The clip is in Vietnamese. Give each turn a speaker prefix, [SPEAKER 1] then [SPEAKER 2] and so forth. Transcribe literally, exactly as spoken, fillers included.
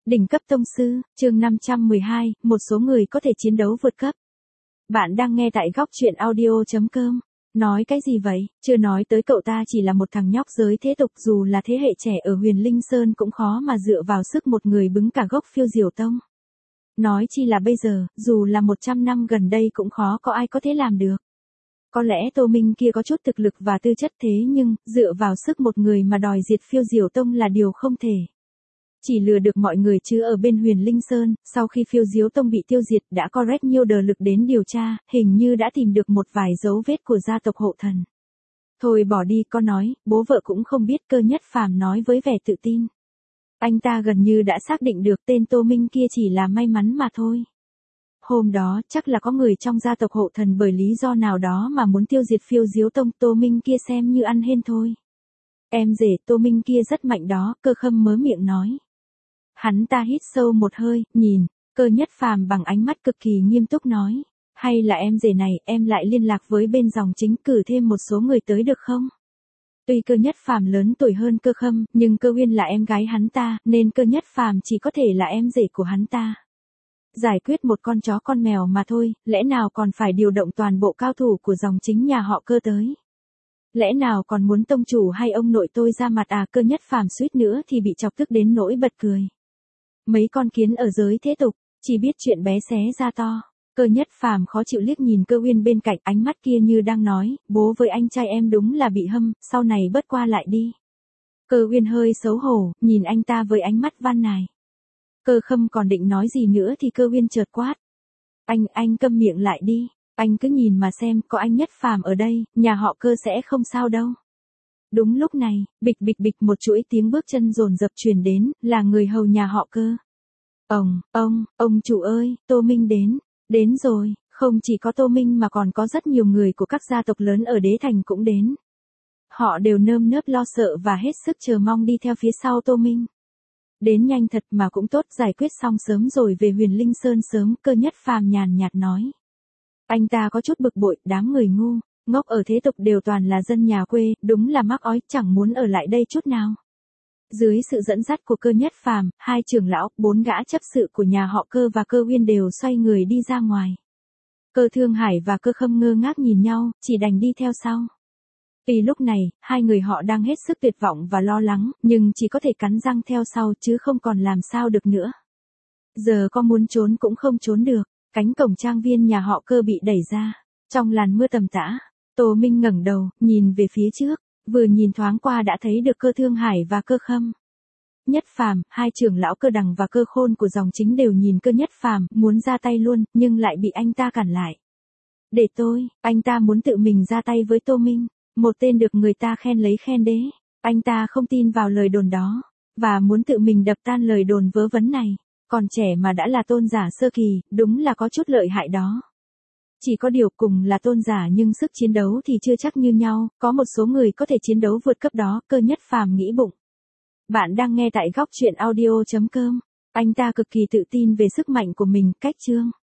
[SPEAKER 1] Đỉnh cấp tông sư, chương năm trăm mười hai, một số người có thể chiến đấu vượt cấp. Bạn đang nghe tại góc truyện audio chấm com. Nói cái gì vậy, chưa nói tới cậu ta chỉ là một thằng nhóc giới thế tục, dù là thế hệ trẻ ở Huyền Linh Sơn cũng khó mà dựa vào sức một người bứng cả gốc Phiêu Diều Tông. Nói chi là bây giờ, dù là một trăm năm gần đây cũng khó có ai có thể làm được. Có lẽ Tô Minh kia có chút thực lực và tư chất, thế nhưng, dựa vào sức một người mà đòi diệt Phiêu Diều Tông là điều không thể. Chỉ lừa được mọi người chứ ở bên Huyền Linh Sơn, sau khi Phiêu Diếu Tông bị tiêu diệt đã có rất nhiều đờ lực đến điều tra, hình như đã tìm được một vài dấu vết của gia tộc hộ thần. Thôi bỏ đi, con nói, bố vợ cũng không biết, Cơ Nhất Phàm nói với vẻ tự tin. Anh ta gần như đã xác định được tên Tô Minh kia chỉ là may mắn mà thôi. Hôm đó chắc là có người trong gia tộc hộ thần bởi lý do nào đó mà muốn tiêu diệt Phiêu Diếu Tông, Tô Minh kia xem như ăn hên thôi. Em rể Tô Minh kia rất mạnh đó, Cơ Khâm mớ miệng nói. Hắn ta hít sâu một hơi, nhìn, Cơ Nhất Phàm bằng ánh mắt cực kỳ nghiêm túc nói. Hay là em rể này, em lại liên lạc với bên dòng chính cử thêm một số người tới được không? Tuy Cơ Nhất Phàm lớn tuổi hơn Cơ Khâm, nhưng Cơ Uyên là em gái hắn ta, nên Cơ Nhất Phàm chỉ có thể là em rể của hắn ta. Giải quyết một con chó con mèo mà thôi, lẽ nào còn phải điều động toàn bộ cao thủ của dòng chính nhà họ Cơ tới? Lẽ nào còn muốn tông chủ hay ông nội tôi ra mặt à? Cơ Nhất Phàm suýt nữa thì bị chọc tức đến nỗi bật cười. Mấy con kiến ở giới thế tục, chỉ biết chuyện bé xé ra to. Cơ Nhất Phàm khó chịu liếc nhìn Cơ Uyên bên cạnh, ánh mắt kia như đang nói, bố với anh trai em đúng là bị hâm, sau này bớt qua lại đi. Cơ Uyên hơi xấu hổ, nhìn anh ta với ánh mắt van nài. Cơ Khâm còn định nói gì nữa thì Cơ Uyên chợt quát. Anh, anh câm miệng lại đi, anh cứ nhìn mà xem, có anh Nhất Phàm ở đây, nhà họ Cơ sẽ không sao đâu. Đúng lúc này, bịch bịch bịch một chuỗi tiếng bước chân dồn dập truyền đến, là người hầu nhà họ Cơ. Ông, ông, ông chủ ơi, Tô Minh đến, đến rồi, không chỉ có Tô Minh mà còn có rất nhiều người của các gia tộc lớn ở Đế Thành cũng đến. Họ đều nơm nớp lo sợ và hết sức chờ mong đi theo phía sau Tô Minh. Đến nhanh thật mà cũng tốt, giải quyết xong sớm rồi về Huyền Linh Sơn sớm, Cơ Nhất Phàm nhàn nhạt nói. Anh ta có chút bực bội, đám người ngu, ngốc ở thế tục đều toàn là dân nhà quê, đúng là mắc ói, chẳng muốn ở lại đây chút nào. Dưới sự dẫn dắt của Cơ Nhất Phàm, hai trưởng lão, bốn gã chấp sự của nhà họ Cơ và Cơ Uyên đều xoay người đi ra ngoài. Cơ Thương Hải và Cơ Khâm ngơ ngác nhìn nhau, chỉ đành đi theo sau. Vì lúc này, hai người họ đang hết sức tuyệt vọng và lo lắng, nhưng chỉ có thể cắn răng theo sau chứ không còn làm sao được nữa. Giờ có muốn trốn cũng không trốn được, cánh cổng trang viên nhà họ Cơ bị đẩy ra. Trong làn mưa tầm tã, Tô Minh ngẩng đầu, nhìn về phía trước, vừa nhìn thoáng qua đã thấy được Cơ Thương Hải và Cơ Khâm. Nhất Phàm, hai trưởng lão Cơ Đằng và Cơ Khôn của dòng chính đều nhìn Cơ Nhất Phàm, muốn ra tay luôn, nhưng lại bị anh ta cản lại. Để tôi, anh ta muốn tự mình ra tay với Tô Minh, một tên được người ta khen lấy khen đế. Anh ta không tin vào lời đồn đó, và muốn tự mình đập tan lời đồn vớ vẩn này. Còn trẻ mà đã là tôn giả sơ kỳ, đúng là có chút lợi hại đó. Chỉ có điều cùng là tôn giả nhưng sức chiến đấu thì chưa chắc như nhau, có một số người có thể chiến đấu vượt cấp đó, Cơ Nhất Phàm nghĩ bụng. Bạn đang nghe tại góc truyện audio chấm com. Anh ta cực kỳ tự tin về sức mạnh của mình, cách chương.